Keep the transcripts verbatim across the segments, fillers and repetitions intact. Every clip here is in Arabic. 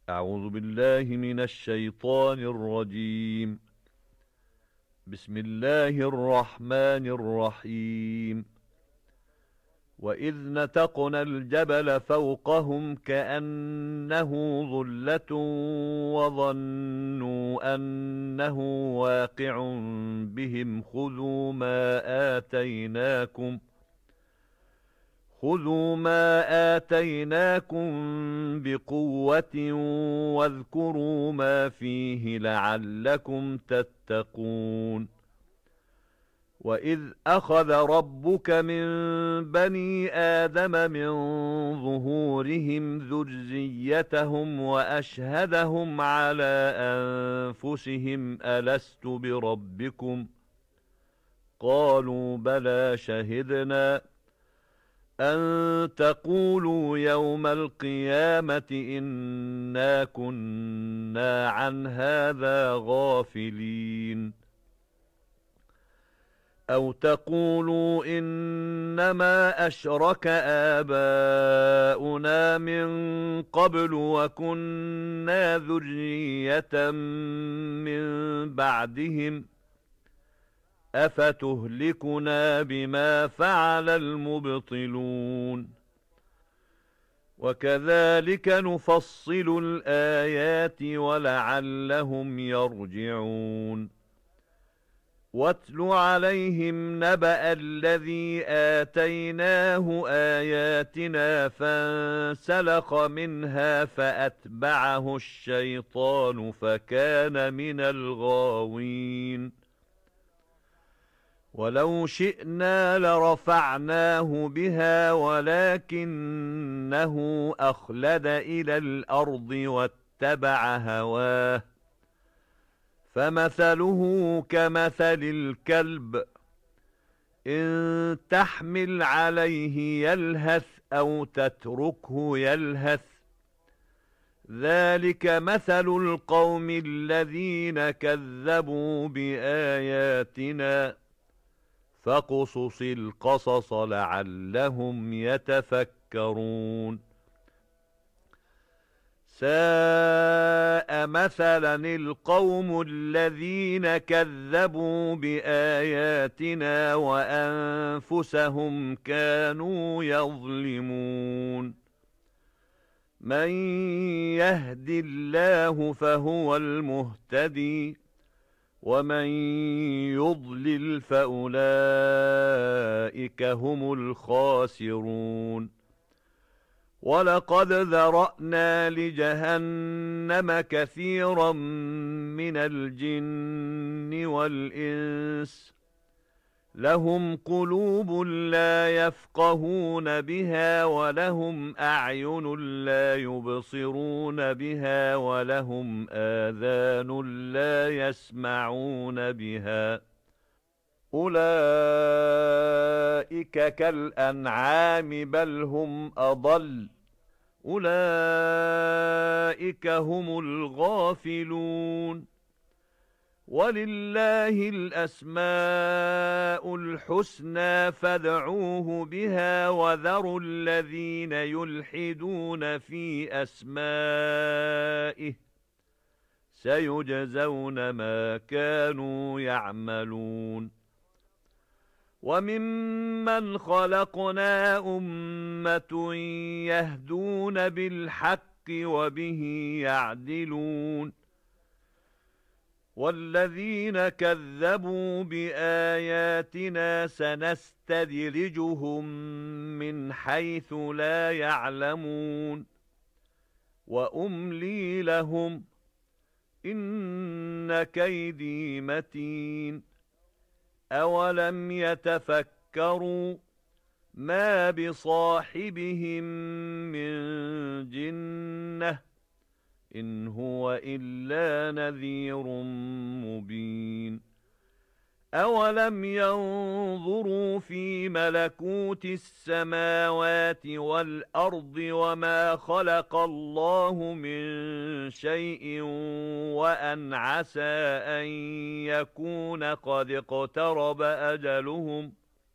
أعوذ بالله من الشيطان الرجيم. بسم الله الرحمن الرحيم. وإذ نتقنا الجبل فوقهم كأنه ظلة وظنوا أنه واقع بهم خذوا ما آتيناكم خذوا ما آتيناكم بقوة واذكروا ما فيه لعلكم تتقون. وإذ أخذ ربك من بني آدم من ظهورهم ذريتهم وأشهدهم على أنفسهم ألست بربكم قالوا بلى شهدنا أن تقولوا يوم القيامة إنا كنا عن هذا غافلين أو تقولوا إنما أشرك آباؤنا من قبل وكنا ذرية من بعدهم أفتهلكنا بما فعل المبطلون وكذلك نفصل الآيات ولعلهم يرجعون. واتل عليهم نبأ الذي آتيناه آياتنا فانسلخ منها فأتبعه الشيطان فكان من الغاوين. ولو شئنا لرفعناه بها ولكنه أخلد إلى الأرض واتبع هواه فمثله كمثل الكلب إن تحمل عليه يلهث أو تتركه يلهث ذلك مثل القوم الذين كذبوا بآياتنا فاقصص القصص لعلهم يتفكرون. ساء مثلا القوم الذين كذبوا بآياتنا وأنفسهم كانوا يظلمون. من يهد الله فهو المهتدي ومن يضلل فأولئك هم الخاسرون. ولقد ذرأنا لجهنم كثيرا من الجن والإنس لهم قلوب لا يفقهون بها ولهم أعين لا يبصرون بها ولهم آذان لا يسمعون بها أولئك كالأنعام بل هم أضل أولئك هم الغافلون. ولله الأسماء الحسنى فادعوه بها وذروا الذين يلحدون في أسمائه سيجزون ما كانوا يعملون. وممن خلقنا أمة يهدون بالحق وبه يعدلون. والذين كذبوا بآياتنا سنستدرجهم من حيث لا يعلمون وأملي لهم إن كيدي متين. أولم يتفكروا ما بصاحبهم من جنة إن هو إلا نذير مبين. أولم ينظروا في ملكوت السماوات والأرض وما خلق الله من شيء وأن عسى أن يكون قد اقترب أجلهم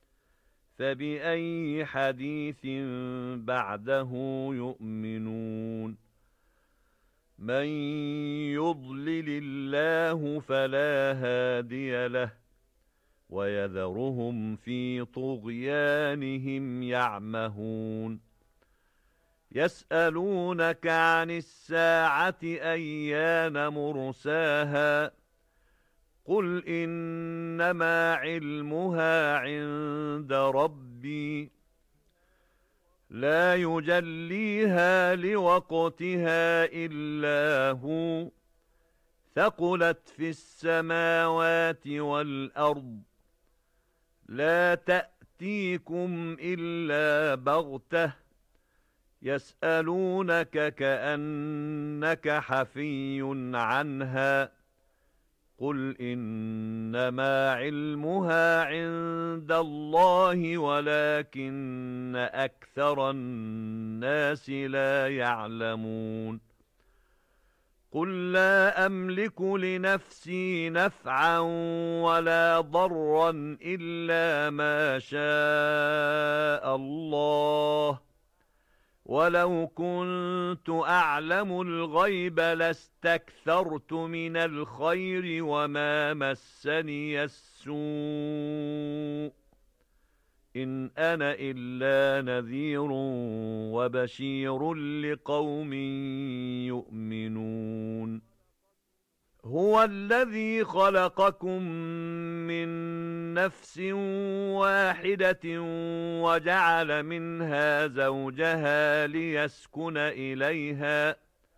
فبأي حديث بعده يؤمنون. مَن يُضْلِلِ اللَّهُ فَلَا هَادِيَ لَهُ وَيَذَرُهُمْ فِي طُغْيَانِهِمْ يَعْمَهُونَ يَسْأَلُونَكَ عَنِ السَّاعَةِ أَيَّانَ مُرْسَاهَا قُلْ إِنَّمَا عِلْمُهَا عِندَ رَبِّي لَا يُجَلِّيهَا لِوَقْتِهَا إِلَّا هُوَ ثَقُلَتْ فِي السَّمَاوَاتِ وَالْأَرْضِ لَا تَأْتِيكُمْ إِلَّا بَغْتَةً يَسْأَلُونَكَ كَأَنَّكَ حَفِيٌّ عَنْهَا قُلْ إِنَّمَا عِلْمُهَا عِندَ اللَّهِ وَلَكِنَّ أَكْثَرَ النَّاسِ لَا يَعْلَمُونَ قُل لَّا أَمْلِكُ لِنَفْسِي نَفْعًا وَلَا ضَرًّا إِلَّا مَا شَاءَ اللَّهُ وَلَوْ كُنتُ أَعْلَمُ الْغَيْبَ لَاسْتَكْثَرْتُ مِنَ الْخَيْرِ وَمَا مَسَّنِيَ السُّوءُ إِنْ أَنَا إِلَّا نَذِيرٌ وَبَشِيرٌ لِقَوْمٍ يُؤْمِنُونَ هُوَ الَّذِي خَلَقَكُم مِّن نَّفْسٍ وَاحِدَةٍ وَجَعَلَ مِنْهَا زَوْجَهَا لِيَسْكُنَ إِلَيْهَا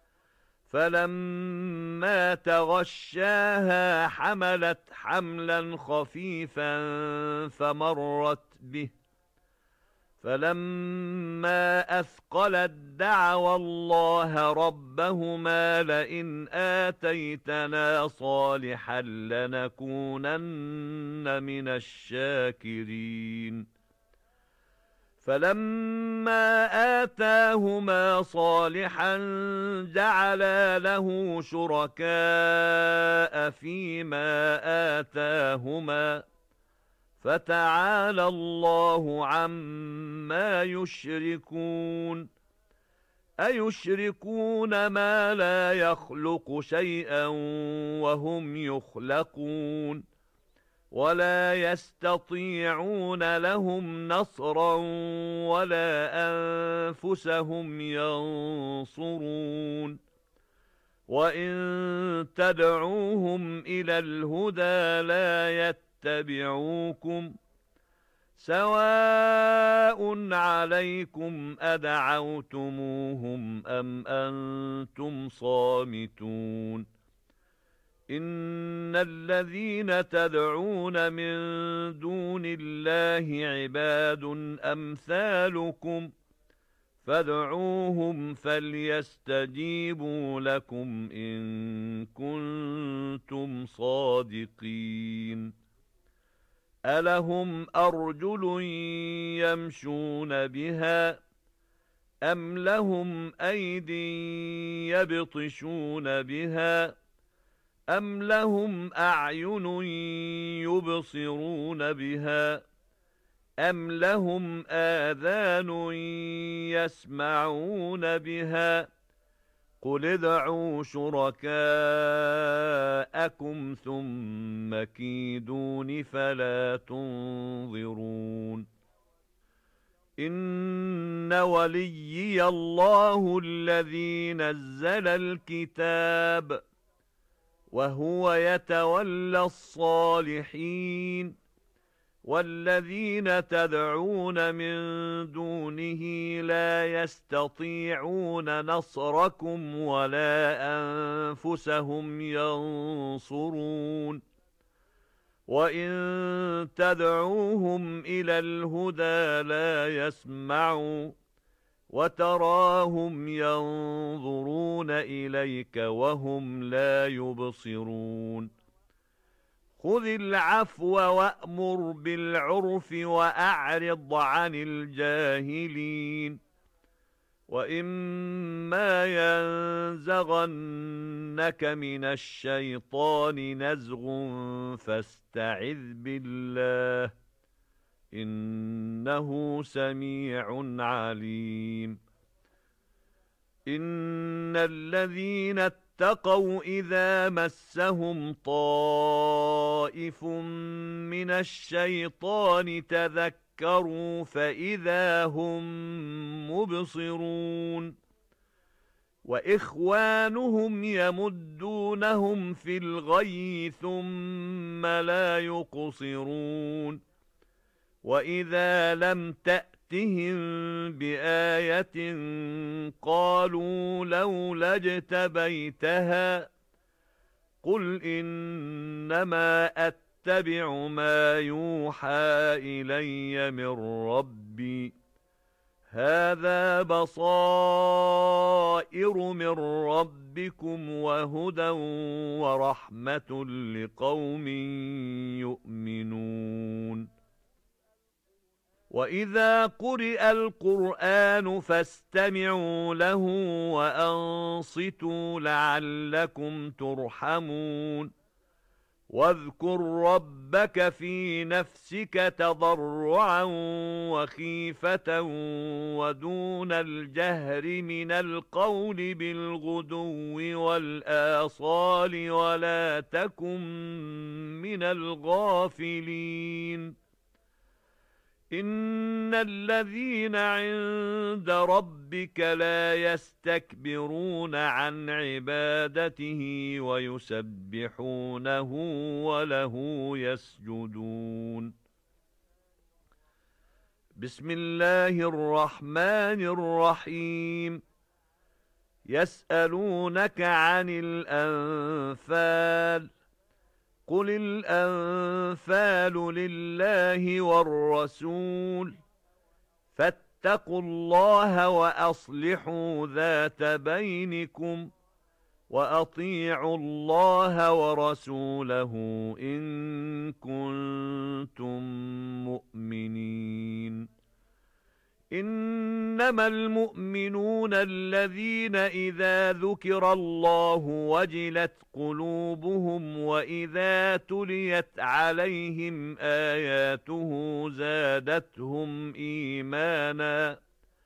فَلَمَّا تَغَشَّاهَا حَمَلَتْ حَمْلًا خَفِيفًا فَمَرَّتْ بِهِ فَلَمَّا أَثْقَلَت دَّعَوَا اللَّهَ رَبَّهُمَا لَئِنْ آتَيْتَنَا صَالِحًا لَّنَكُونَنَّ مِنَ الشَّاكِرِينَ فَلَمَّا آتَاهُمَا صَالِحًا جَعَلَا لَهُ شُرَكَاءَ فِيمَا آتَاهُمَا فَتَعَالَى اللَّهُ عَمَّا يُشْرِكُونَ أَيُشْرِكُونَ مَا لَا يَخْلُقُ شَيْئًا وَهُمْ يُخْلَقُونَ وَلَا يَسْتَطِيعُونَ لَهُمْ نَصْرًا وَلَا أَنفُسَهُمْ يَنصُرُونَ وَإِن تَدْعُوهُمْ إِلَى الْهُدَى لَا يَتَّبِعُوكُمْ سَوَاءٌ عَلَيْكُمْ أَدَعَوْتُمُوهُمْ أَمْ أَنْتُمْ صَامِتُونَ إِنَّ الَّذِينَ تَدْعُونَ مِن دُونِ اللَّهِ عِبَادٌ أَمْثَالُكُمْ فَادْعُوهُمْ فَلْيَسْتَجِيبُوا لَكُمْ إِن كُنتُمْ صَادِقِينَ أَلَهُمْ أَرْجُلٌ يَمْشُونَ بِهَا أَمْ لَهُمْ أَيْدٍ يَبْطِشُونَ بِهَا أَمْ لَهُمْ أَعْيُنٌ يُبْصِرُونَ بِهَا أَمْ لَهُمْ آذَانٌ يَسْمَعُونَ بِهَا قُلِ ادْعُوا شُرَكَاءَكُمْ ثُمَّ كِيدُونِ فَلَا تُنظِرُونِ إِنَّ وَلِيِّيَ اللَّهُ الَّذِي نَزَّلَ الْكِتَابَ وَهُوَ يَتَوَلَّى الصَّالِحِينَ وَالَّذِينَ تَدْعُونَ مِن دُونِهِ لَا يَسْتَطِيعُونَ نَصْرَكُمْ وَلَا أَنفُسَهُمْ يَنصُرُونَ وَإِن تَدْعُوهُمْ إِلَى الْهُدَى لَا يَسْمَعُوا وَتَرَاهُمْ يَنظُرُونَ إِلَيْكَ وَهُمْ لَا يُبْصِرُونَ خُذِ الْعَفْوَ وَأْمُرْ بِالْعُرْفِ وَأَعْرِضْ عَنِ الْجَاهِلِينَ وَإِمَّا يَنزَغَنَّكَ مِنَ الشَّيْطَانِ نَزْغٌ فَاسْتَعِذْ بِاللَّهِ إِنَّهُ سَمِيعٌ عَلِيمٌ إن الذين اتقوا إذا مسهم طائف من الشيطان تذكروا فإذا هم مبصرون وإخوانهم يمدونهم في الغي ثم لا يقصرون وإذا لم تأتهم بآية قالوا لولا اجتبيتها قل إنما أتبع ما يوحى إلي من ربي هذا بصائر من ربكم وهدى ورحمة لقوم يؤمنون وإذا قرئ القرآن فاستمعوا له وأنصتوا لعلكم ترحمون واذكر ربك في نفسك تضرعا وخيفة ودون الجهر من القول بالغدو والآصال ولا تكن من الغافلين إن الذين عند ربك لا يستكبرون عن عبادته ويسبحونه وله يسجدون بسم الله الرحمن الرحيم يسألونك عن الأنفال قل الأنفال لله والرسول فاتقوا الله وأصلحوا ذات بينكم وأطيعوا الله ورسوله إن كنتم مؤمنين إنما المؤمنون الذين إذا ذكر الله وجلت قلوبهم وإذا تليت عليهم آياته زادتهم إيمانا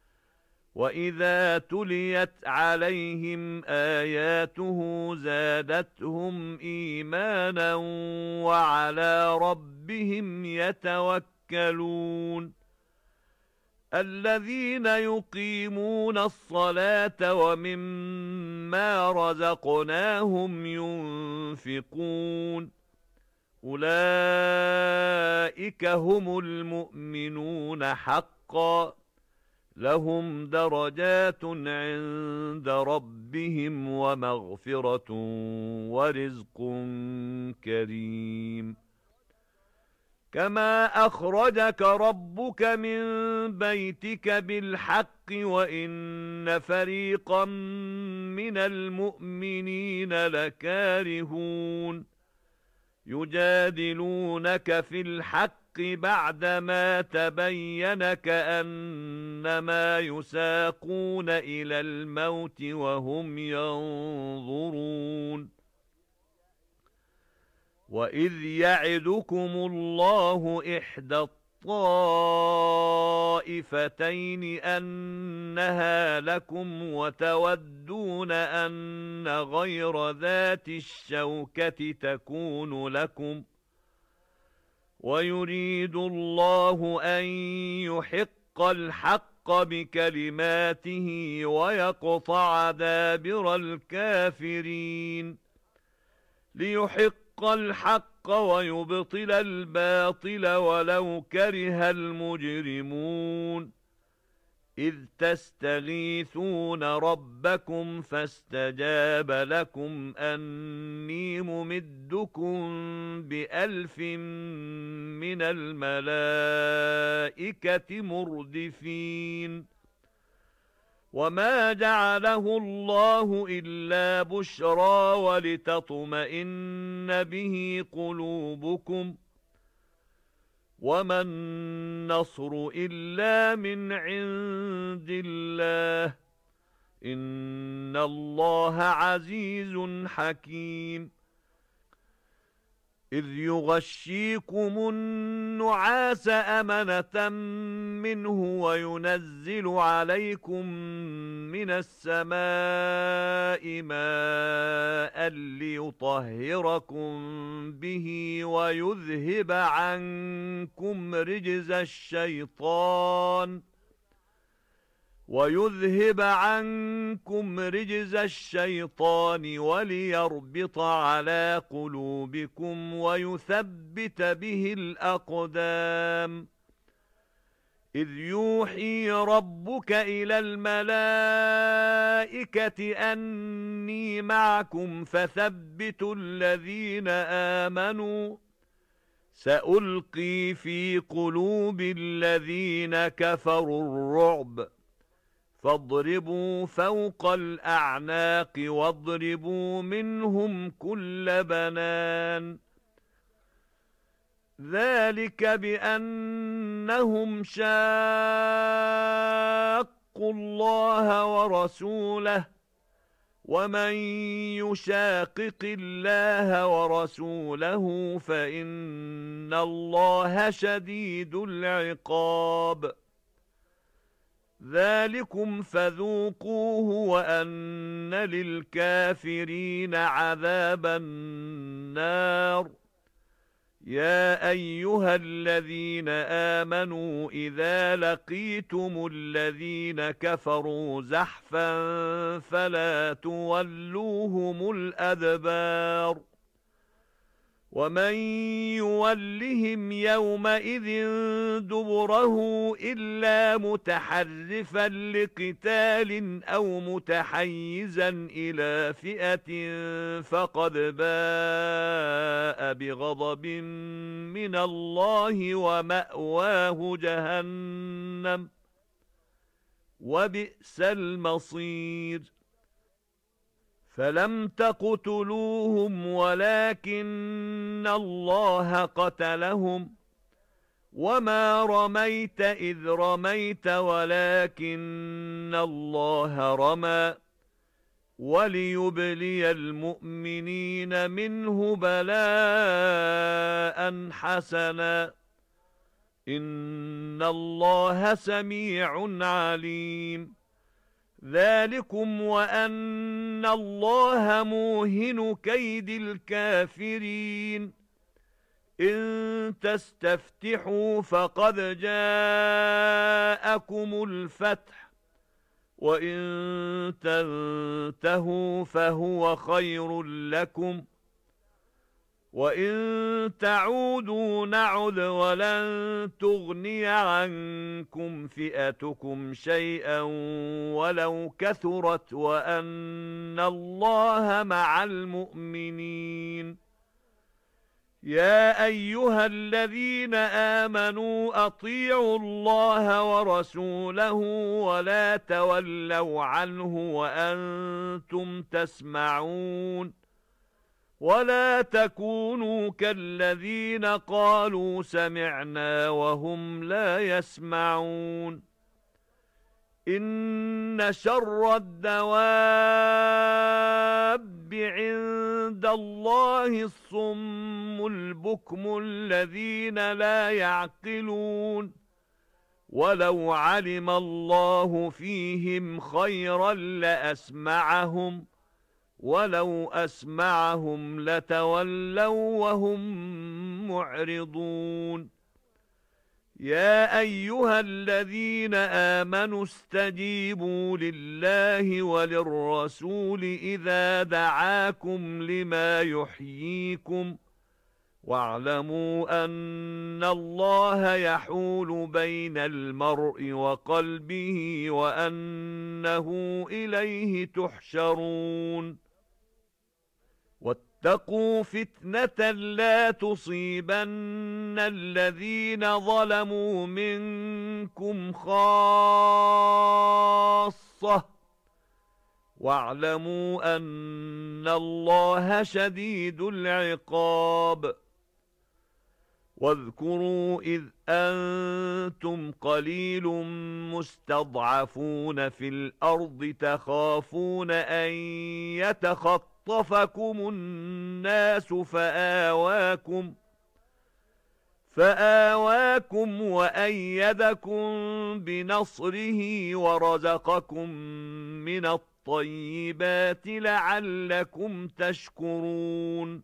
وإذا تليت عليهم آياته زادتهم إيمانا وعلى ربهم يتوكلون الذين يقيمون الصلاة ومما رزقناهم ينفقون أولئك هم المؤمنون حقا لهم درجات عند ربهم ومغفرة ورزق كريم كما أخرجك ربك من بيتك بالحق وإن فريقا من المؤمنين لكارهون يجادلونك في الحق بعدما تبين كأنما يساقون إلى الموت وهم ينظرون وَإِذْ يَعِدُكُمُ اللَّهُ إِحْدَى الطَّائِفَتَيْنِ أَنَّهَا لَكُمْ وَتَوَدُّونَ أَنَّ غَيْرَ ذَاتِ الشَّوْكَةِ تَكُونُ لَكُمْ وَيُرِيدُ اللَّهُ أَن يُحِقَّ الْحَقَّ بِكَلِمَاتِهِ وَيَقْطَعَ دَابِرَ الْكَافِرِينَ لِيُحِقَّ الْحَقَّ وَيُبْطِلَ الْبَاطِلَ وَلَوْ كَرِهَ الْمُجْرِمُونَ إِذْ تَسْتَغِيثُونَ رَبَّكُمْ فَاسْتَجَابَ لَكُمْ أَنِّي مُمِدُّكُمْ بِأَلْفٍ مِّنَ الْمَلَائِكَةِ مُرْدِفِينَ وَمَا جَعَلَهُ اللَّهُ إِلَّا بُشْرَى وَلِتَطْمَئِنَّ بِهِ قُلُوبُكُمْ وَمَا النَّصْرُ إِلَّا مِنْ عِندِ اللَّهِ إِنَّ اللَّهَ عَزِيزٌ حَكِيمٌ إذ يغشيكم النعاس أمنة منه وينزل عليكم من السماء ماء ليطهركم به ويذهب عنكم رجز الشيطان ويذهب عنكم رجز الشيطان وليربط على قلوبكم ويثبت به الأقدام إذ يوحي ربك إلى الملائكة أني معكم فثبتوا الذين آمنوا سألقي في قلوب الذين كفروا الرعب فاضربوا فوق الأعناق واضربوا منهم كل بنان ذلك بأنهم شاقوا الله ورسوله ومن يشاقق الله ورسوله فإن الله شديد العقاب ذلكم فذوقوه وأن للكافرين عذاب النار يا أيها الذين آمنوا إذا لقيتم الذين كفروا زحفا فلا تولوهم الأدبار ومن يولهم يومئذ دبره إلا متحرفا لقتال أو متحيزا إلى فئة فقد باء بغضب من الله ومأواه جهنم وبئس المصير فلم تقتلوهم ولكن الله قتلهم وما رميت إذ رميت ولكن الله رمى وليبلي المؤمنين منه بلاء حسنا إن الله سميع عليم ذلكم وأن الله موهن كيد الكافرين إن تستفتحوا فقد جاءكم الفتح وإن تنتهوا فهو خير لكم وإن تعودوا نعد ولن تغني عنكم فئتكم شيئا ولو كثرت وأن الله مع المؤمنين يا أيها الذين آمنوا أطيعوا الله ورسوله ولا تولوا عنه وأنتم تسمعون ولا تكونوا كالذين قالوا سمعنا وهم لا يسمعون إن شر الدواب عند الله الصم البكم الذين لا يعقلون ولو علم الله فيهم خيرا لأسمعهم ولو أسمعهم لتولوا وهم معرضون يا أيها الذين آمنوا استجيبوا لله وللرسول إذا دعاكم لما يحييكم واعلموا أن الله يحول بين المرء وقلبه وأنه إليه تحشرون واتقوا فتنة لا تصيبن الذين ظلموا منكم خاصة واعلموا أن الله شديد العقاب واذكروا إذ أنتم قليل مستضعفون في الأرض تخافون أن يتخطفون فتخطفكم الناس فآواكم فآواكم وأيدكم بنصره ورزقكم من الطيبات لعلكم تشكرون.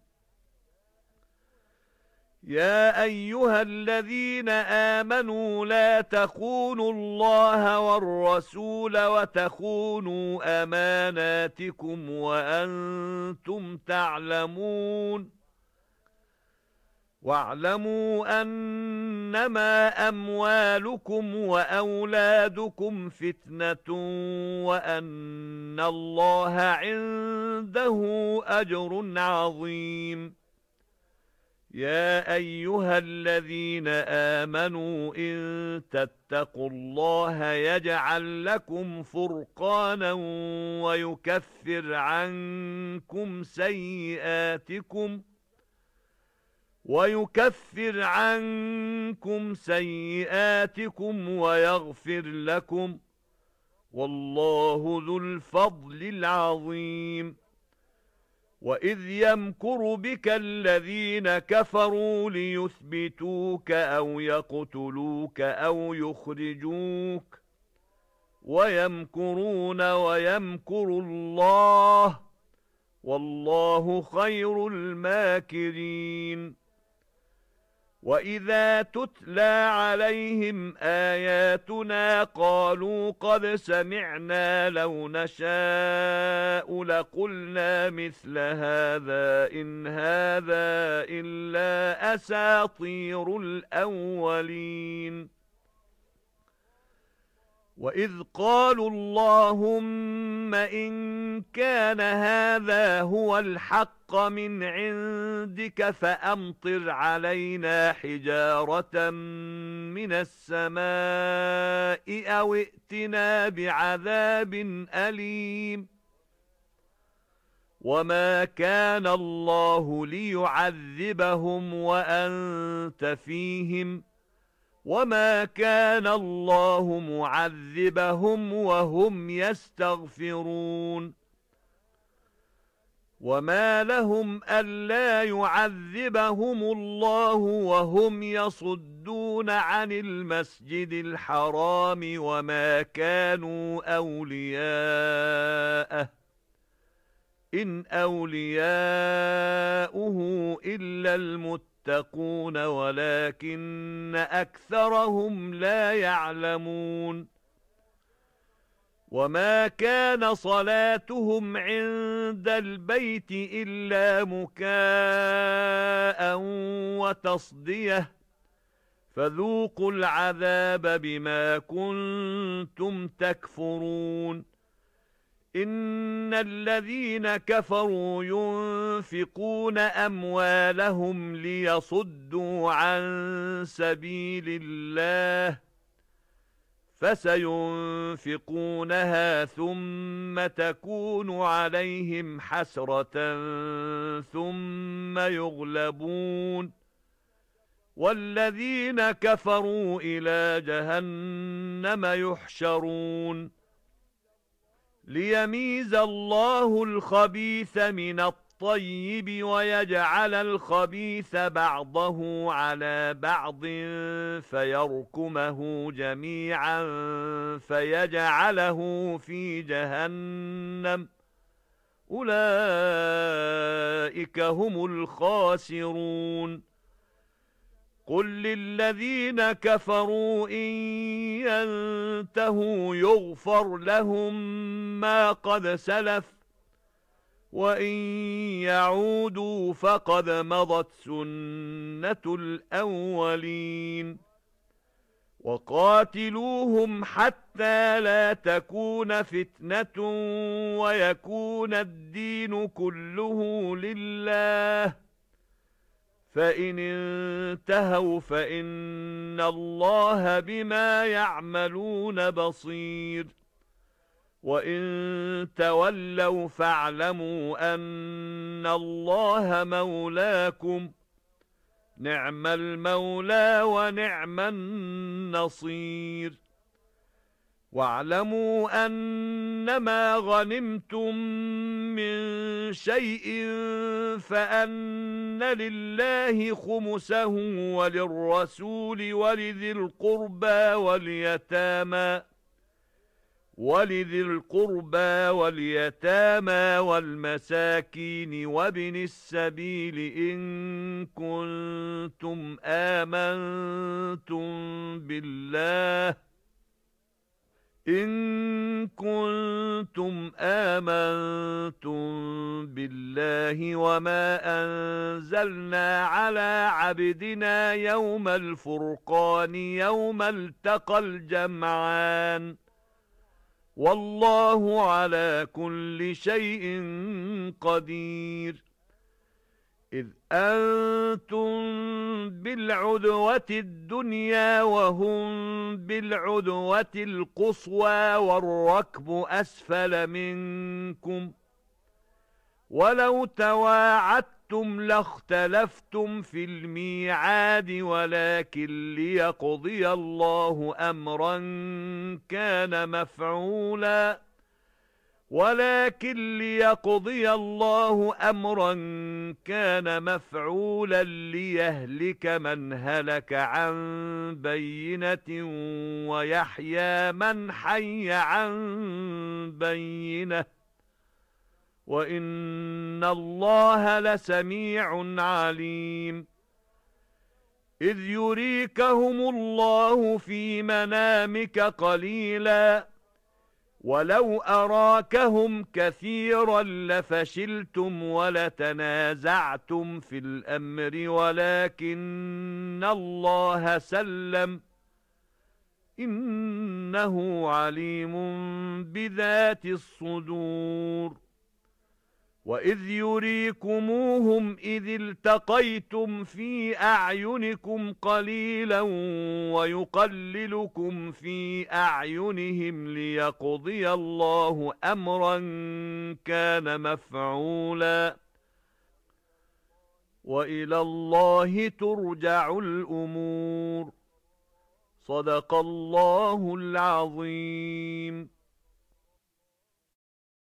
يا أيها الذين آمنوا لا تخونوا الله والرسول وتخونوا أماناتكم وأنتم تعلمون. واعلموا أنما أموالكم وأولادكم فتنة وأن الله عنده أجر عظيم. يا أيها الذين آمنوا إن تتقوا الله يجعل لكم فرقانا ويكفر عنكم سيئاتكم ويكفر عنكم سيئاتكم ويغفر لكم والله ذو الفضل العظيم. وإذ يمكر بك الذين كفروا ليثبتوك أو يقتلوك أو يخرجوك ويمكرون ويمكر الله والله خير الماكرين. وإذا تتلى عليهم آياتنا قالوا قد سمعنا لو نشاء لقلنا مثل هذا إن هذا إلا أساطير الأولين. وإذ قالوا اللهم إن كان هذا هو الحق من عندك فأمطر علينا حجارة من السماء أو ائتنا بعذاب أليم. وما كان الله ليعذبهم وأنت فيهم وما كان الله معذبهم وهم يستغفرون. وما لهم ألا يعذبهم الله وهم يصدون عن المسجد الحرام وما كانوا أولياءه إن أولياؤه إلا المتقون تقون ولكن أكثرهم لا يعلمون. وما كان صلاتهم عند البيت إلا مكاء وتصدية فذوقوا العذاب بما كنتم تكفرون. إن الذين كفروا ينفقون أموالهم ليصدوا عن سبيل الله فسينفقونها ثم تكون عليهم حسرة ثم يغلبون والذين كفروا إلى جهنم يحشرون. ليميز الله الخبيث من الطيب ويجعل الخبيث بعضه على بعض فيركمه جميعا فيجعله في جهنم أولئك هم الخاسرون. قل للذين كفروا إن ينتهوا يغفر لهم ما قد سلف وإن يعودوا فقد مضت سنة الأولين. وقاتلوهم حتى لا تكون فتنة ويكون الدين كله لله فإن انتهوا فإن الله بما يعملون بصير. وإن تولوا فاعلموا أن الله مولاكم نعم المولى ونعم النصير. واعلموا أنما غنمتم من شيء فأن لله خمسه وللرسول ولذي القربى واليتامى ولذي القربى واليتامى والمساكين وابن السبيل إن كنتم آمنتم بالله إن كنتم آمنتم بالله وما أنزلنا على عبدنا يوم الفرقان يوم التقى الجمعان والله على كل شيء قدير إذ أنتم بالعدوة الدنيا وهم بالعدوة القصوى والركب أسفل منكم ولو تواعدتم لاختلفتم في الميعاد ولكن ليقضي الله أمرا كان مفعولا ولكن ليقضي الله أمرا كان مفعولا ليهلك من هلك عن بينة ويحيى من حي عن بينة وإن الله لسميع عليم إذ يريكهم الله في منامك قليلا ولو أراكهم كثيرا لفشلتم ولتنازعتم في الأمر ولكن الله سلم إنه عليم بذات الصدور وإذ يريكموهم إذ التقيتم في أعينكم قليلا ويقللكم في أعينهم ليقضي الله أمرا كان مفعولا وإلى الله ترجع الأمور صدق الله العظيم.